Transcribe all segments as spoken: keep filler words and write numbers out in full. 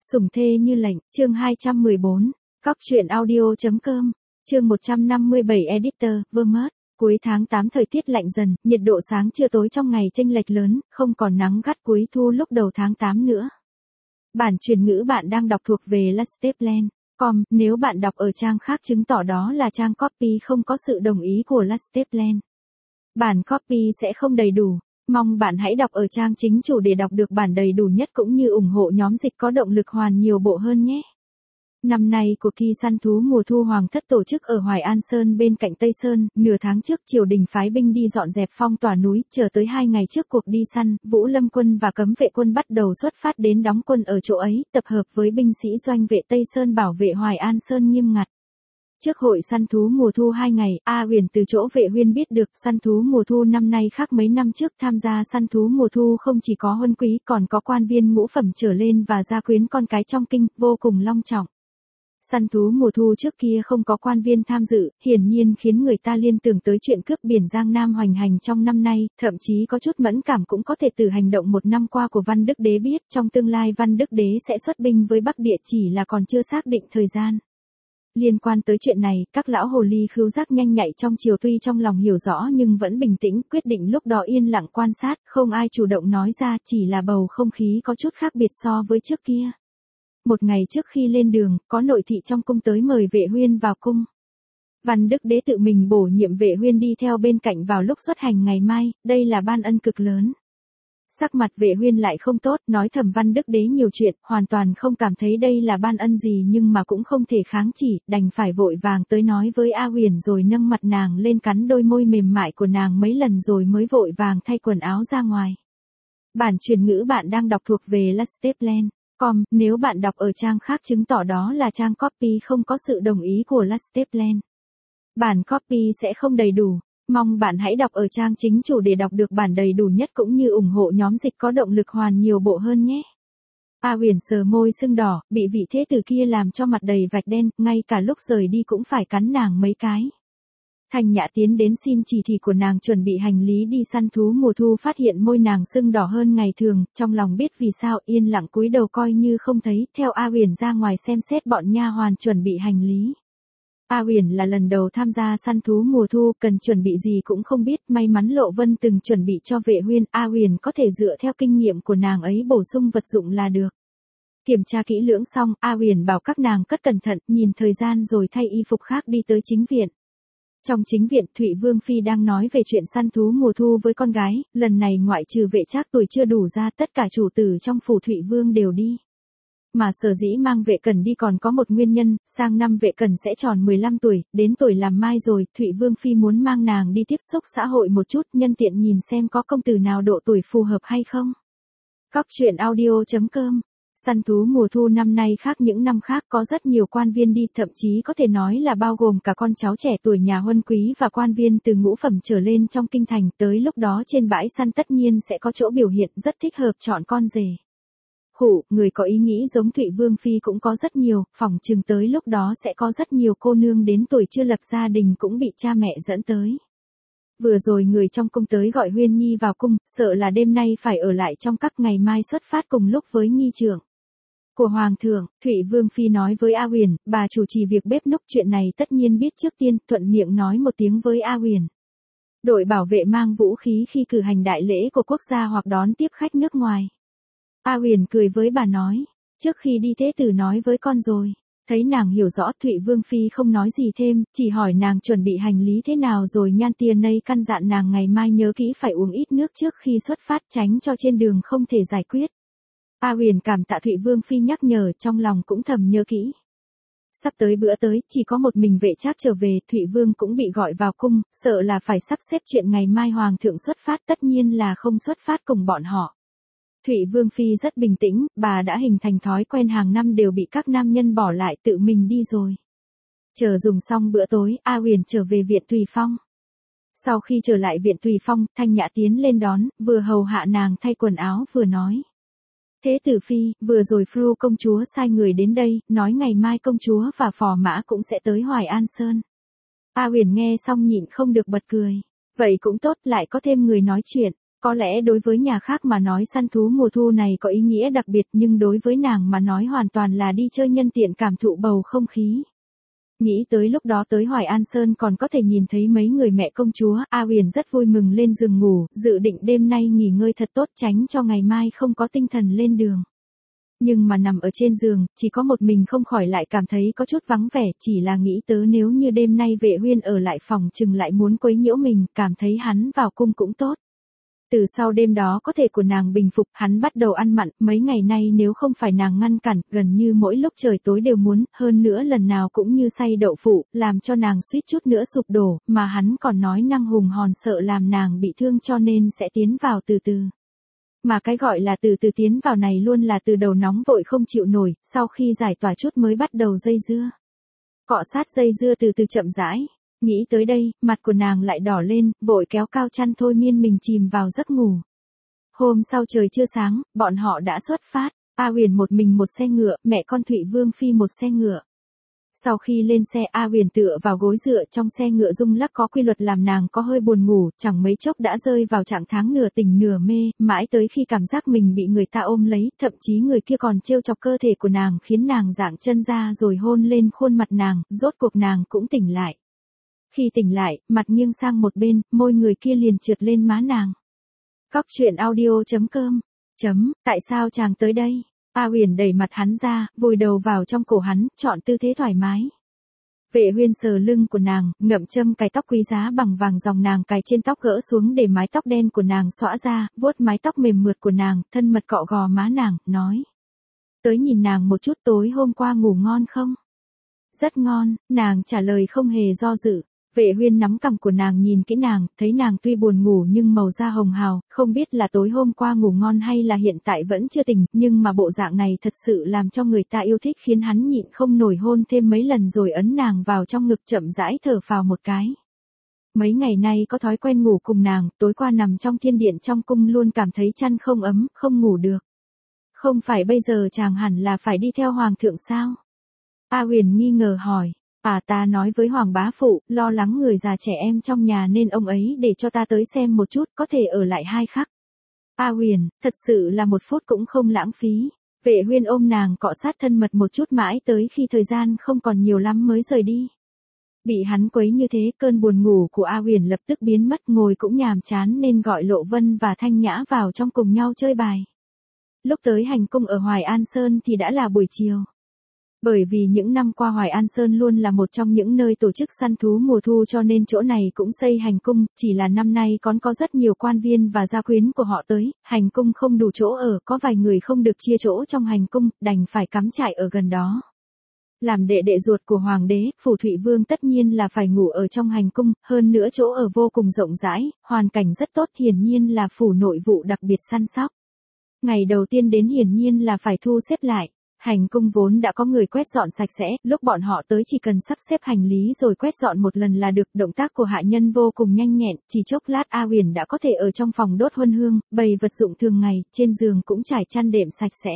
Sủng thê như lệnh, chương hai trăm mười bốn, Cóc truyện audio.com, chương một trăm năm mươi bảy Editor, Vermont. Cuối tháng tám thời tiết lạnh dần, nhiệt độ sáng trưa tối trong ngày chênh lệch lớn, không còn nắng gắt cuối thu lúc đầu tháng tám nữa. Bản truyền ngữ bạn đang đọc thuộc về Lasteplan chấm com, nếu bạn đọc ở trang khác chứng tỏ đó là trang copy không có sự đồng ý của Lasteplan. Bản copy sẽ không đầy đủ. Mong bạn hãy đọc ở trang chính chủ để đọc được bản đầy đủ nhất cũng như ủng hộ nhóm dịch có động lực hoàn nhiều bộ hơn nhé. Năm nay cuộc thi săn thú mùa thu Hoàng thất tổ chức ở Hoài An Sơn bên cạnh Tây Sơn, nửa tháng trước triều đình phái binh đi dọn dẹp phong tỏa núi, chờ tới hai ngày trước cuộc đi săn, Vũ Lâm quân và cấm vệ quân bắt đầu xuất phát đến đóng quân ở chỗ ấy, tập hợp với binh sĩ doanh vệ Tây Sơn bảo vệ Hoài An Sơn nghiêm ngặt. Trước hội săn thú mùa thu hai ngày, A Huyền từ chỗ vệ huyên biết được săn thú mùa thu năm nay khác mấy năm trước, tham gia săn thú mùa thu không chỉ có huân quý còn có quan viên ngũ phẩm trở lên và gia quyến con cái trong kinh, vô cùng long trọng. Săn thú mùa thu trước kia không có quan viên tham dự, hiển nhiên khiến người ta liên tưởng tới chuyện cướp biển Giang Nam hoành hành trong năm nay, thậm chí có chút mẫn cảm cũng có thể từ hành động một năm qua của Văn Đức Đế biết trong tương lai Văn Đức Đế sẽ xuất binh với Bắc Địa, chỉ là còn chưa xác định thời gian. Liên quan tới chuyện này, các lão hồ ly khứu giác nhanh nhạy trong triều tuy trong lòng hiểu rõ nhưng vẫn bình tĩnh, quyết định lúc đó yên lặng quan sát, không ai chủ động nói ra, chỉ là bầu không khí có chút khác biệt so với trước kia. Một ngày trước khi lên đường, có nội thị trong cung tới mời vệ huyên vào cung. Văn Đức Đế tự mình bổ nhiệm vệ huyên đi theo bên cạnh vào lúc xuất hành ngày mai, đây là ban ân cực lớn. Sắc mặt vệ huyên lại không tốt, nói thầm Văn Đức Đế nhiều chuyện, hoàn toàn không cảm thấy đây là ban ân gì nhưng mà cũng không thể kháng chỉ, đành phải vội vàng tới nói với A Huyền rồi nâng mặt nàng lên cắn đôi môi mềm mại của nàng mấy lần rồi mới vội vàng thay quần áo ra ngoài. Bản truyền ngữ bạn đang đọc thuộc về Lasteplan chấm com, nếu bạn đọc ở trang khác chứng tỏ đó là trang copy không có sự đồng ý của Lasteplan. Bản copy sẽ không đầy đủ. Mong bạn hãy đọc ở trang chính chủ để đọc được bản đầy đủ nhất cũng như ủng hộ nhóm dịch có động lực hoàn nhiều bộ hơn nhé. A Huyền sờ môi sưng đỏ, bị vị thế tử kia làm cho mặt đầy vạch đen, ngay cả lúc rời đi cũng phải cắn nàng mấy cái. Thanh Nhã tiến đến xin chỉ thị của nàng chuẩn bị hành lý đi săn thú mùa thu, phát hiện môi nàng sưng đỏ hơn ngày thường, trong lòng biết vì sao, yên lặng cúi đầu coi như không thấy, theo A Huyền ra ngoài xem xét bọn nha hoàn chuẩn bị hành lý. A Huyền là lần đầu tham gia săn thú mùa thu, cần chuẩn bị gì cũng không biết, may mắn Lộ Vân từng chuẩn bị cho vệ huyên, A Huyền có thể dựa theo kinh nghiệm của nàng ấy bổ sung vật dụng là được. Kiểm tra kỹ lưỡng xong, A Huyền bảo các nàng cất cẩn thận, nhìn thời gian rồi thay y phục khác đi tới chính viện. Trong chính viện, Thụy Vương Phi đang nói về chuyện săn thú mùa thu với con gái, lần này ngoại trừ vệ trác tuổi chưa đủ ra, tất cả chủ tử trong phủ Thụy Vương đều đi. Mà sở dĩ mang vệ cẩn đi còn có một nguyên nhân, sang năm vệ cẩn sẽ tròn mười lăm tuổi, đến tuổi làm mai rồi, Thụy Vương Phi muốn mang nàng đi tiếp xúc xã hội một chút, nhân tiện nhìn xem có công tử nào độ tuổi phù hợp hay không. Cóc truyện audio.com. Săn thú mùa thu năm nay khác những năm khác, có rất nhiều quan viên đi, thậm chí có thể nói là bao gồm cả con cháu trẻ tuổi nhà huân quý và quan viên từ ngũ phẩm trở lên trong kinh thành, tới lúc đó trên bãi săn tất nhiên sẽ có chỗ biểu hiện rất thích hợp chọn con rể. Khủ, người có ý nghĩ giống Thụy Vương Phi cũng có rất nhiều, phỏng chừng tới lúc đó sẽ có rất nhiều cô nương đến tuổi chưa lập gia đình cũng bị cha mẹ dẫn tới. Vừa rồi người trong cung tới gọi Huyên Nhi vào cung, sợ là đêm nay phải ở lại trong các ngày mai xuất phát cùng lúc với nghi trưởng của Hoàng thượng. Thụy Vương Phi nói với A Huyền, bà chủ trì việc bếp núc, chuyện này tất nhiên biết trước tiên, thuận miệng nói một tiếng với A Huyền. Đội bảo vệ mang vũ khí khi cử hành đại lễ của quốc gia hoặc đón tiếp khách nước ngoài. A Huyền cười với bà nói, trước khi đi thế tử nói với con rồi. Thấy nàng hiểu rõ, Thụy Vương Phi không nói gì thêm, chỉ hỏi nàng chuẩn bị hành lý thế nào rồi nhan tia nây căn dặn nàng ngày mai nhớ kỹ phải uống ít nước trước khi xuất phát, tránh cho trên đường không thể giải quyết. A Huyền cảm tạ Thụy Vương Phi nhắc nhở, trong lòng cũng thầm nhớ kỹ. Sắp tới bữa tới, chỉ có một mình vệ trác trở về, Thụy Vương cũng bị gọi vào cung, sợ là phải sắp xếp chuyện ngày mai Hoàng thượng xuất phát, tất nhiên là không xuất phát cùng bọn họ. Thụy Vương Phi rất bình tĩnh, bà đã hình thành thói quen hàng năm đều bị các nam nhân bỏ lại tự mình đi rồi. Chờ dùng xong bữa tối, A Huyền trở về viện Tùy Phong. Sau khi trở lại viện Tùy Phong, Thanh Nhã tiến lên đón, vừa hầu hạ nàng thay quần áo vừa nói. Thế tử Phi, vừa rồi Fru công chúa sai người đến đây, nói ngày mai công chúa và phò mã cũng sẽ tới Hoài An Sơn. A Huyền nghe xong nhịn không được bật cười. Vậy cũng tốt, lại có thêm người nói chuyện. Có lẽ đối với nhà khác mà nói săn thú mùa thu này có ý nghĩa đặc biệt nhưng đối với nàng mà nói hoàn toàn là đi chơi nhân tiện cảm thụ bầu không khí. Nghĩ tới lúc đó tới Hoài An Sơn còn có thể nhìn thấy mấy người mẹ công chúa, A Uyển rất vui mừng lên giường ngủ, dự định đêm nay nghỉ ngơi thật tốt tránh cho ngày mai không có tinh thần lên đường. Nhưng mà nằm ở trên giường, chỉ có một mình không khỏi lại cảm thấy có chút vắng vẻ, chỉ là nghĩ tớ nếu như đêm nay Vệ Huyên ở lại phòng chừng lại muốn quấy nhiễu mình, cảm thấy hắn vào cung cũng tốt. Từ sau đêm đó có thể của nàng bình phục, hắn bắt đầu ăn mặn, mấy ngày nay nếu không phải nàng ngăn cản, gần như mỗi lúc trời tối đều muốn, hơn nữa lần nào cũng như xay đậu phụ, làm cho nàng suýt chút nữa sụp đổ, mà hắn còn nói năng hùng hòn sợ làm nàng bị thương cho nên sẽ tiến vào từ từ. Mà cái gọi là từ từ tiến vào này luôn là từ đầu nóng vội không chịu nổi, sau khi giải tỏa chút mới bắt đầu dây dưa. Cọ sát dây dưa từ từ chậm rãi. Nghĩ tới đây, mặt của nàng lại đỏ lên, vội kéo cao chăn thôi miên mình chìm vào giấc ngủ. Hôm sau trời chưa sáng, bọn họ đã xuất phát, A Uyển một mình một xe ngựa, mẹ con Thụy Vương Phi một xe ngựa. Sau khi lên xe A Uyển tựa vào gối dựa trong xe ngựa rung lắc có quy luật làm nàng có hơi buồn ngủ, chẳng mấy chốc đã rơi vào trạng thái nửa tỉnh nửa mê, mãi tới khi cảm giác mình bị người ta ôm lấy, thậm chí người kia còn trêu chọc cơ thể của nàng khiến nàng dạng chân ra rồi hôn lên khuôn mặt nàng, rốt cuộc nàng cũng tỉnh lại. Khi tỉnh lại, mặt nghiêng sang một bên, môi người kia liền trượt lên má nàng. Cóc truyện audio chấm com chấm, tại sao chàng tới đây? A Uyển đẩy mặt hắn ra, vùi đầu vào trong cổ hắn, chọn tư thế thoải mái. Vệ Huyên sờ lưng của nàng, ngậm châm cài tóc quý giá bằng vàng dòng nàng cài trên tóc gỡ xuống để mái tóc đen của nàng xõa ra, vuốt mái tóc mềm mượt của nàng, thân mật cọ gò má nàng, nói. Tới nhìn nàng một chút tối hôm qua ngủ ngon không? Rất ngon, nàng trả lời không hề do dự. Vệ Huyên nắm cằm của nàng nhìn kỹ nàng, thấy nàng tuy buồn ngủ nhưng màu da hồng hào, không biết là tối hôm qua ngủ ngon hay là hiện tại vẫn chưa tỉnh, nhưng mà bộ dạng này thật sự làm cho người ta yêu thích khiến hắn nhịn không nổi hôn thêm mấy lần rồi ấn nàng vào trong ngực chậm rãi thở phào một cái. Mấy ngày nay có thói quen ngủ cùng nàng, tối qua nằm trong thiên điện trong cung luôn cảm thấy chăn không ấm, không ngủ được. Không phải bây giờ chàng hẳn là phải đi theo hoàng thượng sao? A Uyển nghi ngờ hỏi. À ta nói với Hoàng bá phụ, lo lắng người già trẻ em trong nhà nên ông ấy để cho ta tới xem một chút, có thể ở lại hai khắc. A Uyển, thật sự là một phút cũng không lãng phí. Vệ Huyên ôm nàng cọ sát thân mật một chút mãi tới khi thời gian không còn nhiều lắm mới rời đi. Bị hắn quấy như thế, cơn buồn ngủ của A Uyển lập tức biến mất, ngồi cũng nhàm chán nên gọi Lộ Vân và Thanh Nhã vào trong cùng nhau chơi bài. Lúc tới hành cung ở Hoài An Sơn thì đã là buổi chiều. Bởi vì những năm qua Hoài An Sơn luôn là một trong những nơi tổ chức săn thú mùa thu cho nên chỗ này cũng xây hành cung, chỉ là năm nay còn có rất nhiều quan viên và gia quyến của họ tới, hành cung không đủ chỗ ở, có vài người không được chia chỗ trong hành cung, đành phải cắm trại ở gần đó. Làm đệ đệ ruột của hoàng đế, Phủ Thụy Vương tất nhiên là phải ngủ ở trong hành cung, hơn nữa chỗ ở vô cùng rộng rãi, hoàn cảnh rất tốt, hiển nhiên là phủ nội vụ đặc biệt săn sóc. Ngày đầu tiên đến hiển nhiên là phải thu xếp lại. Hành cung vốn đã có người quét dọn sạch sẽ, lúc bọn họ tới chỉ cần sắp xếp hành lý rồi quét dọn một lần là được, động tác của hạ nhân vô cùng nhanh nhẹn, chỉ chốc lát A Uyển đã có thể ở trong phòng đốt huân hương, bày vật dụng thường ngày, trên giường cũng trải chăn đệm sạch sẽ.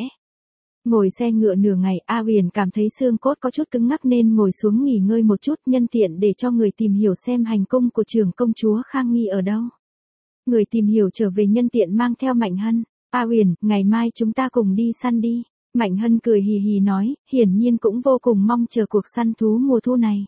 Ngồi xe ngựa nửa ngày, A Uyển cảm thấy xương cốt có chút cứng ngắc nên ngồi xuống nghỉ ngơi một chút, nhân tiện để cho người tìm hiểu xem hành cung của trưởng công chúa Khang Nghi ở đâu. Người tìm hiểu trở về nhân tiện mang theo Mạnh Hân. A Uyển, ngày mai chúng ta cùng đi săn đi. Mạnh Hân cười hì hì nói, hiển nhiên cũng vô cùng mong chờ cuộc săn thú mùa thu này.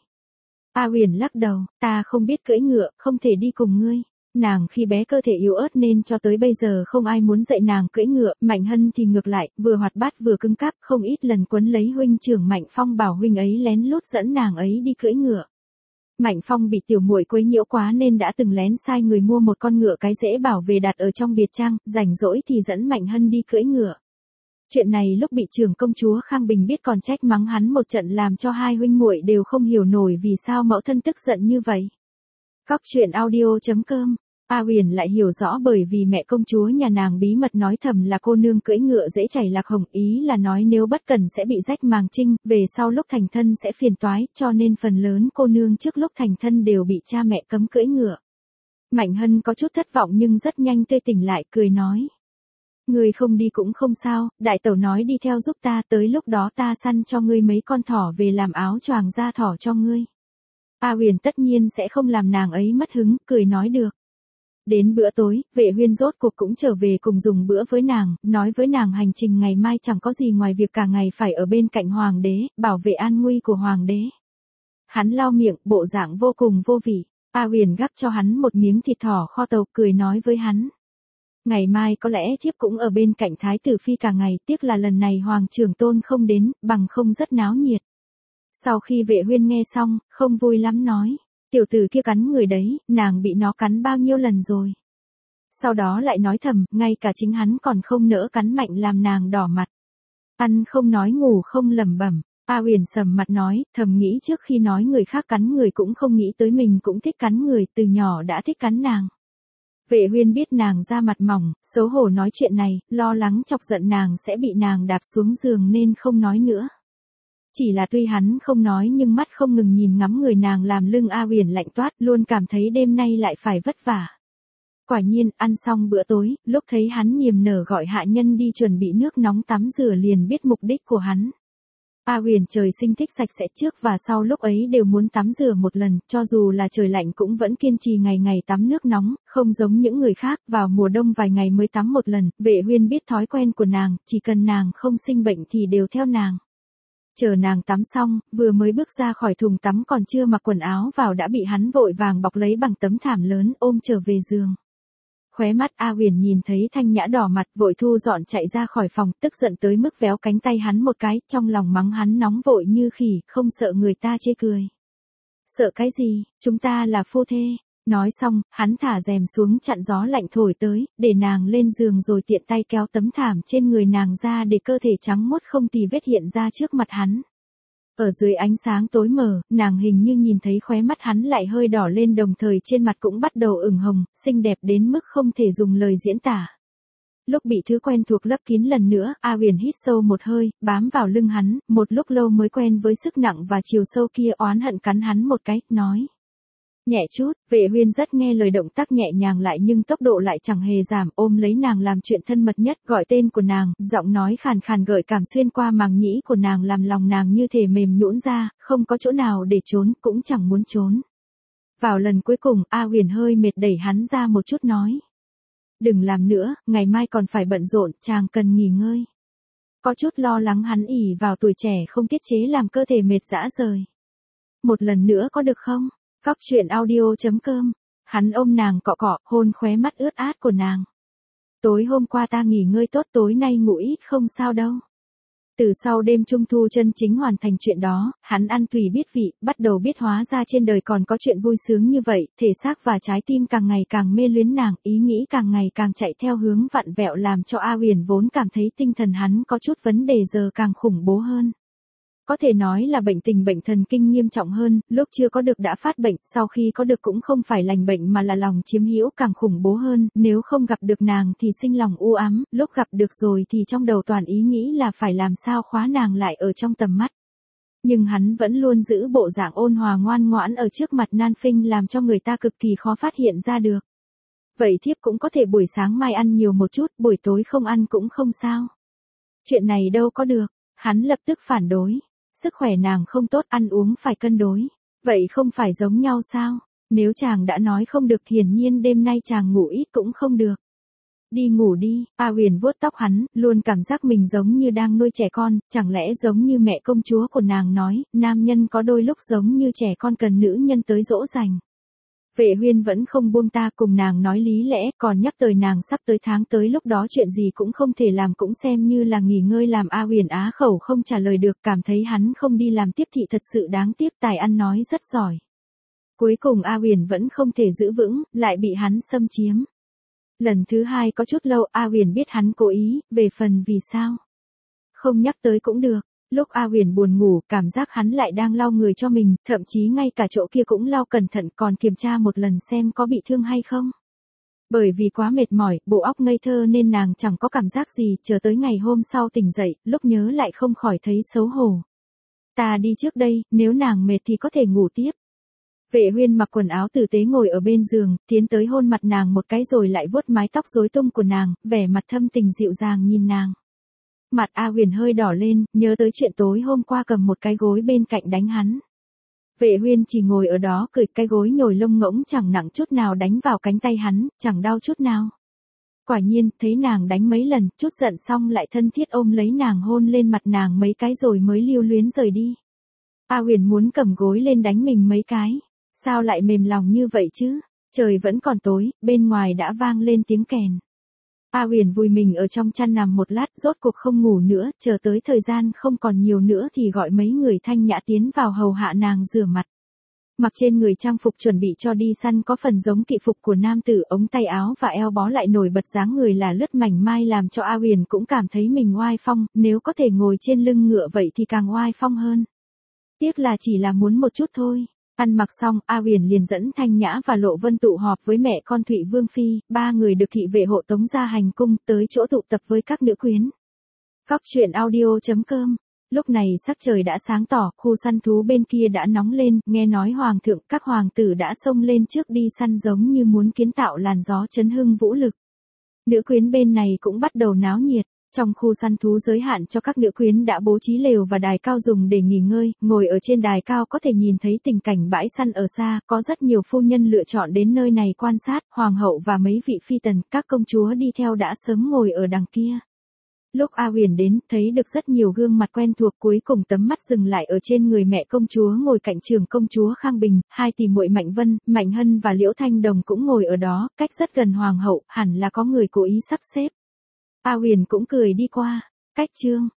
A Uyển lắc đầu, ta không biết cưỡi ngựa, không thể đi cùng ngươi. Nàng khi bé cơ thể yếu ớt nên cho tới bây giờ không ai muốn dạy nàng cưỡi ngựa, Mạnh Hân thì ngược lại, vừa hoạt bát vừa cứng cáp, không ít lần quấn lấy huynh trưởng Mạnh Phong bảo huynh ấy lén lút dẫn nàng ấy đi cưỡi ngựa. Mạnh Phong bị tiểu muội quấy nhiễu quá nên đã từng lén sai người mua một con ngựa cái dễ bảo về đặt ở trong biệt trang, rảnh rỗi thì dẫn Mạnh Hân đi cưỡi ngựa. Chuyện này lúc bị trưởng công chúa Khang Bình biết còn trách mắng hắn một trận làm cho hai huynh muội đều không hiểu nổi vì sao mẫu thân tức giận như vậy. Cóc truyện audio chấm com, A Uyển lại hiểu rõ bởi vì mẹ công chúa nhà nàng bí mật nói thầm là cô nương cưỡi ngựa dễ chảy lạc hồng, ý là nói nếu bất cẩn sẽ bị rách màng trinh, về sau lúc thành thân sẽ phiền toái, cho nên phần lớn cô nương trước lúc thành thân đều bị cha mẹ cấm cưỡi ngựa. Mạnh Hân có chút thất vọng nhưng rất nhanh tươi tỉnh lại, cười nói. Ngươi không đi cũng không sao, đại tẩu nói đi theo giúp ta, tới lúc đó ta săn cho ngươi mấy con thỏ về làm áo choàng da thỏ cho ngươi. A Uyển tất nhiên sẽ không làm nàng ấy mất hứng, cười nói được. Đến bữa tối, Vệ Huyên rốt cuộc cũng trở về cùng dùng bữa với nàng, nói với nàng hành trình ngày mai chẳng có gì ngoài việc cả ngày phải ở bên cạnh hoàng đế, bảo vệ an nguy của hoàng đế. Hắn lau miệng, bộ dạng vô cùng vô vị. A Huyền gắp cho hắn một miếng thịt thỏ kho tàu, cười nói với hắn. Ngày mai có lẽ thiếp cũng ở bên cạnh Thái tử Phi cả ngày, tiếc là lần này Hoàng trưởng tôn không đến, bằng không rất náo nhiệt. Sau khi Vệ Huyên nghe xong, không vui lắm nói. Tiểu tử kia cắn người đấy, nàng bị nó cắn bao nhiêu lần rồi. Sau đó lại nói thầm, ngay cả chính hắn còn không nỡ cắn mạnh làm nàng đỏ mặt. Ăn không nói ngủ không lẩm bẩm. A Huyền sầm mặt nói, thầm nghĩ trước khi nói người khác cắn người cũng không nghĩ tới mình cũng thích cắn người, từ nhỏ đã thích cắn nàng. Vệ Huyên biết nàng da mặt mỏng, xấu hổ nói chuyện này, lo lắng chọc giận nàng sẽ bị nàng đạp xuống giường nên không nói nữa. Chỉ là tuy hắn không nói nhưng mắt không ngừng nhìn ngắm người nàng làm lưng A Huyền lạnh toát, luôn cảm thấy đêm nay lại phải vất vả. Quả nhiên, ăn xong bữa tối, lúc thấy hắn niềm nở gọi hạ nhân đi chuẩn bị nước nóng tắm rửa liền biết mục đích của hắn. A Huyền trời sinh thích sạch sẽ, trước và sau lúc ấy đều muốn tắm rửa một lần, cho dù là trời lạnh cũng vẫn kiên trì ngày ngày tắm nước nóng, không giống những người khác, vào mùa đông vài ngày mới tắm một lần. Vệ Huyên biết thói quen của nàng, chỉ cần nàng không sinh bệnh thì đều theo nàng. Chờ nàng tắm xong, vừa mới bước ra khỏi thùng tắm còn chưa mặc quần áo vào đã bị hắn vội vàng bọc lấy bằng tấm thảm lớn ôm trở về giường. Khóe mắt A Huyền nhìn thấy Thanh Nhã đỏ mặt vội thu dọn chạy ra khỏi phòng, tức giận tới mức véo cánh tay hắn một cái, trong lòng mắng hắn nóng vội như khỉ, không sợ người ta chê cười. Sợ cái gì, chúng ta là phu thê. Nói xong, hắn thả rèm xuống chặn gió lạnh thổi tới, để nàng lên giường rồi tiện tay kéo tấm thảm trên người nàng ra để cơ thể trắng muốt không tì vết hiện ra trước mặt hắn. Ở dưới ánh sáng tối mờ, nàng hình như nhìn thấy khóe mắt hắn lại hơi đỏ lên đồng thời trên mặt cũng bắt đầu ửng hồng, xinh đẹp đến mức không thể dùng lời diễn tả. Lúc bị thứ quen thuộc lấp kín lần nữa, A Huyền hít sâu một hơi, bám vào lưng hắn, một lúc lâu mới quen với sức nặng và chiều sâu kia, oán hận cắn hắn một cái, nói. Nhẹ chút, Vệ Huyên rất nghe lời, động tác nhẹ nhàng lại nhưng tốc độ lại chẳng hề giảm, ôm lấy nàng làm chuyện thân mật nhất, gọi tên của nàng, giọng nói khàn khàn gợi cảm xuyên qua màng nhĩ của nàng làm lòng nàng như thể mềm nhũn ra, không có chỗ nào để trốn, cũng chẳng muốn trốn. Vào lần cuối cùng, A Huyền hơi mệt đẩy hắn ra một chút nói. Đừng làm nữa, ngày mai còn phải bận rộn, chàng cần nghỉ ngơi. Có chút lo lắng hắn ỉ vào tuổi trẻ không tiết chế làm cơ thể mệt rã rời. Một lần nữa có được không? Góc truyện audio chấm com. Hắn ôm nàng cọ cọ, hôn khóe mắt ướt át của nàng. Tối hôm qua ta nghỉ ngơi tốt, tối nay ngủ ít không sao đâu. Từ sau đêm trung thu chân chính hoàn thành chuyện đó, hắn ăn tùy biết vị, bắt đầu biết hóa ra trên đời còn có chuyện vui sướng như vậy, thể xác và trái tim càng ngày càng mê luyến nàng, ý nghĩ càng ngày càng chạy theo hướng vặn vẹo làm cho A Huyền vốn cảm thấy tinh thần hắn có chút vấn đề giờ càng khủng bố hơn. Có thể nói là bệnh tình bệnh thần kinh nghiêm trọng hơn, lúc chưa có được đã phát bệnh, sau khi có được cũng không phải lành bệnh mà là lòng chiếm hữu càng khủng bố hơn, nếu không gặp được nàng thì sinh lòng u ám, lúc gặp được rồi thì trong đầu toàn ý nghĩ là phải làm sao khóa nàng lại ở trong tầm mắt. Nhưng hắn vẫn luôn giữ bộ dạng ôn hòa ngoan ngoãn ở trước mặt Nan Phinh làm cho người ta cực kỳ khó phát hiện ra được. Vậy thiếp cũng có thể buổi sáng mai ăn nhiều một chút, buổi tối không ăn cũng không sao. Chuyện này đâu có được, hắn lập tức phản đối. Sức khỏe nàng không tốt, ăn uống phải cân đối. Vậy không phải giống nhau sao? Nếu chàng đã nói không được, hiển nhiên đêm nay chàng ngủ ít cũng không được. Đi ngủ đi, A Huyền vuốt tóc hắn, luôn cảm giác mình giống như đang nuôi trẻ con, chẳng lẽ giống như mẹ công chúa của nàng nói, nam nhân có đôi lúc giống như trẻ con cần nữ nhân tới dỗ dành. Vệ Huyên vẫn không buông ta, cùng nàng nói lý lẽ, còn nhắc tới nàng sắp tới tháng tới lúc đó chuyện gì cũng không thể làm cũng xem như là nghỉ ngơi, làm A Huyền á khẩu không trả lời được, cảm thấy hắn không đi làm tiếp thị thật sự đáng tiếc, tài ăn nói rất giỏi. Cuối cùng A Huyền vẫn không thể giữ vững, lại bị hắn xâm chiếm. Lần thứ hai có chút lâu, A Huyền biết hắn cố ý, về phần vì sao. Không nhắc tới cũng được. Lúc A Huyền buồn ngủ, cảm giác hắn lại đang lau người cho mình, thậm chí ngay cả chỗ kia cũng lau cẩn thận, còn kiểm tra một lần xem có bị thương hay không. Bởi vì quá mệt mỏi, bộ óc ngây thơ nên nàng chẳng có cảm giác gì, chờ tới ngày hôm sau tỉnh dậy, lúc nhớ lại không khỏi thấy xấu hổ. Ta đi trước đây, nếu nàng mệt thì có thể ngủ tiếp. Vệ Huyên mặc quần áo tử tế ngồi ở bên giường, tiến tới hôn mặt nàng một cái rồi lại vuốt mái tóc rối tung của nàng, vẻ mặt thâm tình dịu dàng nhìn nàng. Mặt A Huyền hơi đỏ lên, nhớ tới chuyện tối hôm qua cầm một cái gối bên cạnh đánh hắn. Vệ Huyên chỉ ngồi ở đó cười, cái gối nhồi lông ngỗng chẳng nặng chút nào đánh vào cánh tay hắn, chẳng đau chút nào. Quả nhiên, thấy nàng đánh mấy lần, chút giận xong lại thân thiết ôm lấy nàng hôn lên mặt nàng mấy cái rồi mới lưu luyến rời đi. A Huyền muốn cầm gối lên đánh mình mấy cái. Sao lại mềm lòng như vậy chứ? Trời vẫn còn tối, bên ngoài đã vang lên tiếng kèn. A Huyền vùi mình ở trong chăn nằm một lát, rốt cuộc không ngủ nữa, chờ tới thời gian không còn nhiều nữa thì gọi mấy người thanh nhã tiến vào hầu hạ nàng rửa mặt. Mặc trên người trang phục chuẩn bị cho đi săn có phần giống kỵ phục của nam tử, ống tay áo và eo bó lại nổi bật dáng người là lướt mảnh mai làm cho A Huyền cũng cảm thấy mình oai phong, nếu có thể ngồi trên lưng ngựa vậy thì càng oai phong hơn. Tiếc là chỉ là muốn một chút thôi. Ăn mặc xong, A Huyền liền dẫn Thanh Nhã và Lộ Vân tụ họp với mẹ con Thụy Vương Phi, ba người được thị vệ hộ tống ra hành cung tới chỗ tụ tập với các nữ quyến. Cóc truyện audio chấm com. Lúc này sắc trời đã sáng tỏ, khu săn thú bên kia đã nóng lên, nghe nói hoàng thượng các hoàng tử đã xông lên trước đi săn giống như muốn kiến tạo làn gió chấn hưng vũ lực. Nữ quyến bên này cũng bắt đầu náo nhiệt. Trong khu săn thú giới hạn cho các nữ quyến đã bố trí lều và đài cao dùng để nghỉ ngơi, ngồi ở trên đài cao có thể nhìn thấy tình cảnh bãi săn ở xa, có rất nhiều phu nhân lựa chọn đến nơi này quan sát, hoàng hậu và mấy vị phi tần, các công chúa đi theo đã sớm ngồi ở đằng kia. Lúc A Huyền đến, thấy được rất nhiều gương mặt quen thuộc, cuối cùng tấm mắt dừng lại ở trên người mẹ công chúa ngồi cạnh trưởng công chúa Khang Bình, hai tỷ muội Mạnh Vân, Mạnh Hân và Liễu Thanh Đồng cũng ngồi ở đó, cách rất gần hoàng hậu, hẳn là có người cố ý sắp xếp. A Huyền cũng cười đi qua. Cách chương